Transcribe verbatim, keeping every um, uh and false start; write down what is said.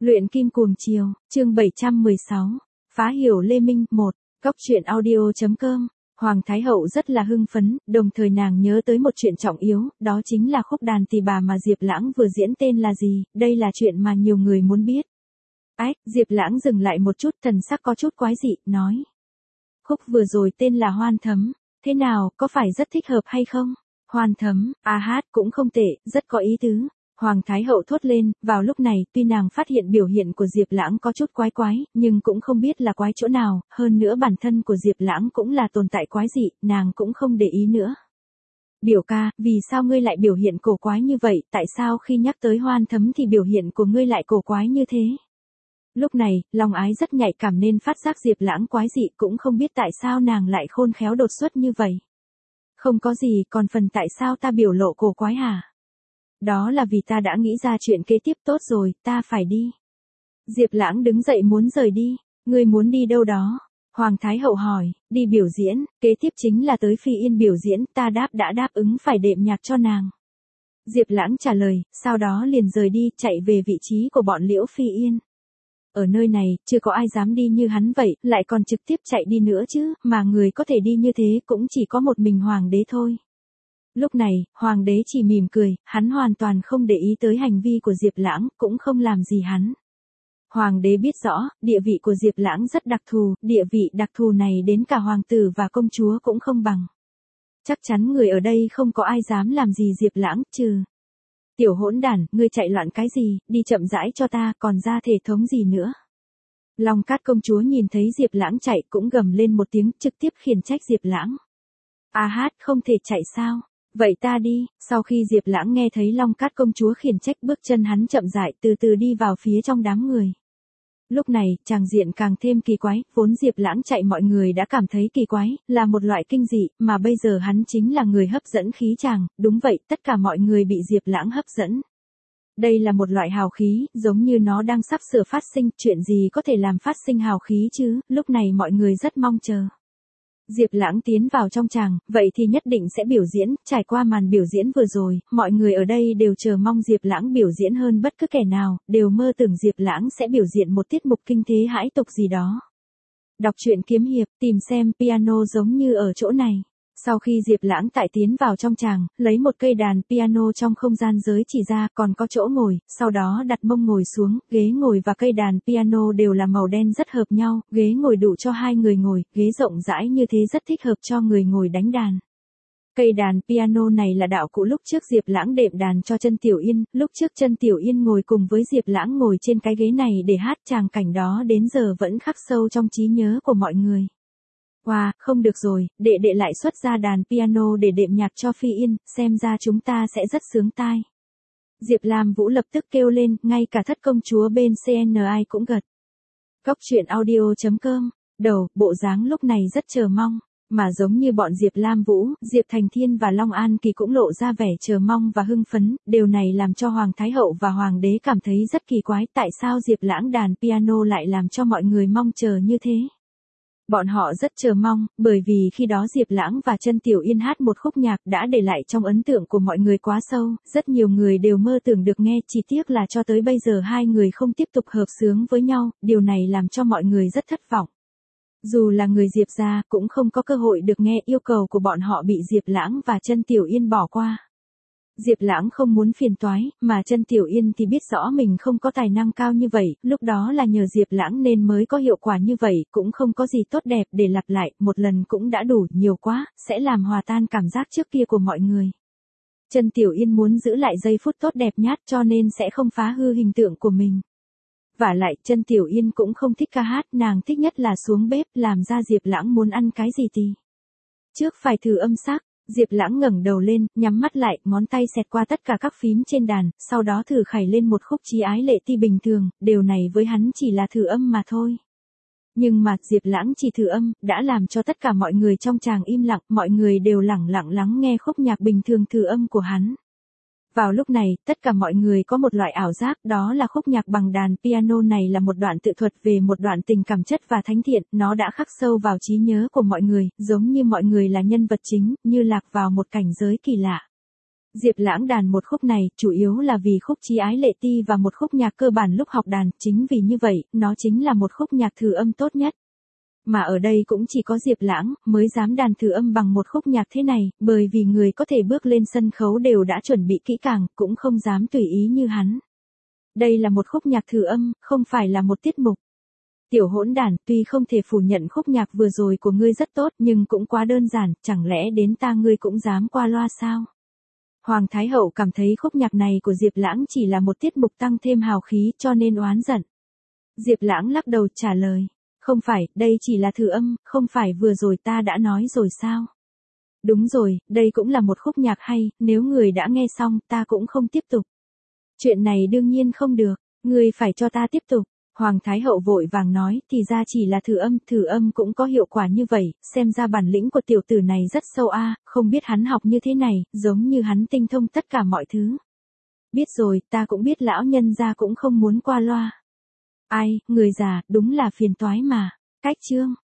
Luyện kim cuồng chiều, chương bảy trăm mười sáu, phá hiểu Lê Minh, một, góc truyện audio chấm com. Hoàng Thái Hậu rất là hưng phấn, đồng thời nàng nhớ tới một chuyện trọng yếu, đó chính là khúc đàn tỳ bà mà Diệp Lãng vừa diễn tên là gì, đây là chuyện mà nhiều người muốn biết. Ách, Diệp Lãng dừng lại một chút, thần sắc có chút quái dị, nói. Khúc vừa rồi tên là Hoan Thấm, thế nào, có phải rất thích hợp hay không? Hoan Thấm, a hát cũng không tệ, rất có ý tứ. Hoàng Thái Hậu thốt lên, vào lúc này, tuy nàng phát hiện biểu hiện của Diệp Lãng có chút quái quái, nhưng cũng không biết là quái chỗ nào, hơn nữa bản thân của Diệp Lãng cũng là tồn tại quái dị, nàng cũng không để ý nữa. Biểu ca, vì sao ngươi lại biểu hiện cổ quái như vậy, tại sao khi nhắc tới Hoan Thấm thì biểu hiện của ngươi lại cổ quái như thế? Lúc này, lòng ái rất nhạy cảm nên phát giác Diệp Lãng quái dị, cũng không biết tại sao nàng lại khôn khéo đột xuất như vậy. Không có gì, còn phần tại sao ta biểu lộ cổ quái hả? Đó là vì ta đã nghĩ ra chuyện kế tiếp tốt rồi, ta phải đi. Diệp Lãng đứng dậy muốn rời đi. Ngươi muốn đi đâu đó? Hoàng Thái Hậu hỏi. Đi biểu diễn, kế tiếp chính là tới Phi Yên biểu diễn, ta đáp đã đáp ứng phải đệm nhạc cho nàng. Diệp Lãng trả lời, sau đó liền rời đi, chạy về vị trí của bọn Liễu Phi Yên. Ở nơi này, chưa có ai dám đi như hắn vậy, lại còn trực tiếp chạy đi nữa chứ, mà người có thể đi như thế cũng chỉ có một mình Hoàng đế thôi. Lúc này, Hoàng đế chỉ mỉm cười, hắn hoàn toàn không để ý tới hành vi của Diệp Lãng, cũng không làm gì hắn. Hoàng đế biết rõ, địa vị của Diệp Lãng rất đặc thù, địa vị đặc thù này đến cả hoàng tử và công chúa cũng không bằng. Chắc chắn người ở đây không có ai dám làm gì Diệp Lãng, trừ. Tiểu hỗn đản, ngươi chạy loạn cái gì, đi chậm rãi cho ta, còn ra thể thống gì nữa. Long Cát công chúa nhìn thấy Diệp Lãng chạy cũng gầm lên một tiếng, trực tiếp khiển trách Diệp Lãng. A hát, không thể chạy sao? Vậy ta đi. Sau khi Diệp Lãng nghe thấy Long Cát công chúa khiển trách, bước chân hắn chậm rãi từ từ đi vào phía trong đám người. Lúc này, tràng diện càng thêm kỳ quái, vốn Diệp Lãng chạy mọi người đã cảm thấy kỳ quái, là một loại kinh dị, mà bây giờ hắn chính là người hấp dẫn khí chàng, đúng vậy, tất cả mọi người bị Diệp Lãng hấp dẫn. Đây là một loại hào khí, giống như nó đang sắp sửa phát sinh, chuyện gì có thể làm phát sinh hào khí chứ, lúc này mọi người rất mong chờ. Diệp Lãng tiến vào trong tràng, vậy thì nhất định sẽ biểu diễn, trải qua màn biểu diễn vừa rồi, mọi người ở đây đều chờ mong Diệp Lãng biểu diễn hơn bất cứ kẻ nào, đều mơ tưởng Diệp Lãng sẽ biểu diễn một tiết mục kinh thế hãi tục gì đó. Đọc truyện kiếm hiệp, tìm xem piano giống như ở chỗ này. Sau khi Diệp Lãng tại tiến vào trong tràng, lấy một cây đàn piano trong không gian giới chỉ ra, còn có chỗ ngồi, sau đó đặt mông ngồi xuống, ghế ngồi và cây đàn piano đều là màu đen rất hợp nhau, ghế ngồi đủ cho hai người ngồi, ghế rộng rãi như thế rất thích hợp cho người ngồi đánh đàn. Cây đàn piano này là đạo cụ lúc trước Diệp Lãng đệm đàn cho Chân Tiểu Yên, lúc trước Chân Tiểu Yên ngồi cùng với Diệp Lãng ngồi trên cái ghế này để hát, tràng cảnh đó đến giờ vẫn khắc sâu trong trí nhớ của mọi người. Wow, không được rồi, đệ đệ lại xuất ra đàn piano để đệm nhạc cho Phi Yên, xem ra chúng ta sẽ rất sướng tai. Diệp Lam Vũ lập tức kêu lên, ngay cả thất công chúa bên xê en i cũng gật. Góc truyện audio chấm com, đầu, bộ dáng lúc này rất chờ mong, mà giống như bọn Diệp Lam Vũ, Diệp Thành Thiên và Long An Kỳ cũng lộ ra vẻ chờ mong và hưng phấn, điều này làm cho Hoàng Thái Hậu và Hoàng đế cảm thấy rất kỳ quái, tại sao Diệp Lãng đàn piano lại làm cho mọi người mong chờ như thế. Bọn họ rất chờ mong, bởi vì khi đó Diệp Lãng và Chân Tiểu Yên hát một khúc nhạc đã để lại trong ấn tượng của mọi người quá sâu, rất nhiều người đều mơ tưởng được nghe, chỉ tiếc là cho tới bây giờ hai người không tiếp tục hợp xướng với nhau, điều này làm cho mọi người rất thất vọng. Dù là người Diệp gia cũng không có cơ hội được nghe, yêu cầu của bọn họ bị Diệp Lãng và Chân Tiểu Yên bỏ qua. Diệp Lãng không muốn phiền toái, mà Chân Tiểu Yên thì biết rõ mình không có tài năng cao như vậy, lúc đó là nhờ Diệp Lãng nên mới có hiệu quả như vậy, cũng không có gì tốt đẹp để lặp lại, một lần cũng đã đủ, nhiều quá, sẽ làm hòa tan cảm giác trước kia của mọi người. Chân Tiểu Yên muốn giữ lại giây phút tốt đẹp nhất cho nên sẽ không phá hư hình tượng của mình. Vả lại, Chân Tiểu Yên cũng không thích ca hát, nàng thích nhất là xuống bếp làm ra Diệp Lãng muốn ăn cái gì thì. Trước phải thử âm sắc. Diệp Lãng ngẩng đầu lên, nhắm mắt lại, ngón tay xẹt qua tất cả các phím trên đàn, sau đó thử khải lên một khúc Chí Ái Lệ Ti bình thường, điều này với hắn chỉ là thử âm mà thôi. Nhưng mà Diệp Lãng chỉ thử âm, đã làm cho tất cả mọi người trong tràng im lặng, mọi người đều lẳng lặng lắng nghe khúc nhạc bình thường thử âm của hắn. Vào lúc này, tất cả mọi người có một loại ảo giác, đó là khúc nhạc bằng đàn piano này là một đoạn tự thuật về một đoạn tình cảm chất và thánh thiện, nó đã khắc sâu vào trí nhớ của mọi người, giống như mọi người là nhân vật chính, như lạc vào một cảnh giới kỳ lạ. Diệp Lãng đàn một khúc này, chủ yếu là vì khúc Chí Ái Lệ Ti và một khúc nhạc cơ bản lúc học đàn, chính vì như vậy, nó chính là một khúc nhạc thử âm tốt nhất. Mà ở đây cũng chỉ có Diệp Lãng mới dám đàn thử âm bằng một khúc nhạc thế này, bởi vì người có thể bước lên sân khấu đều đã chuẩn bị kỹ càng, cũng không dám tùy ý như hắn. Đây là một khúc nhạc thử âm, không phải là một tiết mục. Tiểu hỗn đản, tuy không thể phủ nhận khúc nhạc vừa rồi của ngươi rất tốt, nhưng cũng quá đơn giản, chẳng lẽ đến ta ngươi cũng dám qua loa sao? Hoàng Thái Hậu cảm thấy khúc nhạc này của Diệp Lãng chỉ là một tiết mục tăng thêm hào khí cho nên oán giận. Diệp Lãng lắc đầu trả lời, không phải, đây chỉ là thử âm, không phải vừa rồi ta đã nói rồi sao? Đúng rồi, đây cũng là một khúc nhạc hay, nếu người đã nghe xong, ta cũng không tiếp tục. Chuyện này đương nhiên không được, ngươi phải cho ta tiếp tục. Hoàng Thái Hậu vội vàng nói, thì ra chỉ là thử âm, thử âm cũng có hiệu quả như vậy, xem ra bản lĩnh của tiểu tử này rất sâu a, không biết hắn học như thế này, giống như hắn tinh thông tất cả mọi thứ. Biết rồi, ta cũng biết lão nhân gia cũng không muốn qua loa. Ai, người già, đúng là phiền toái mà. Cách chương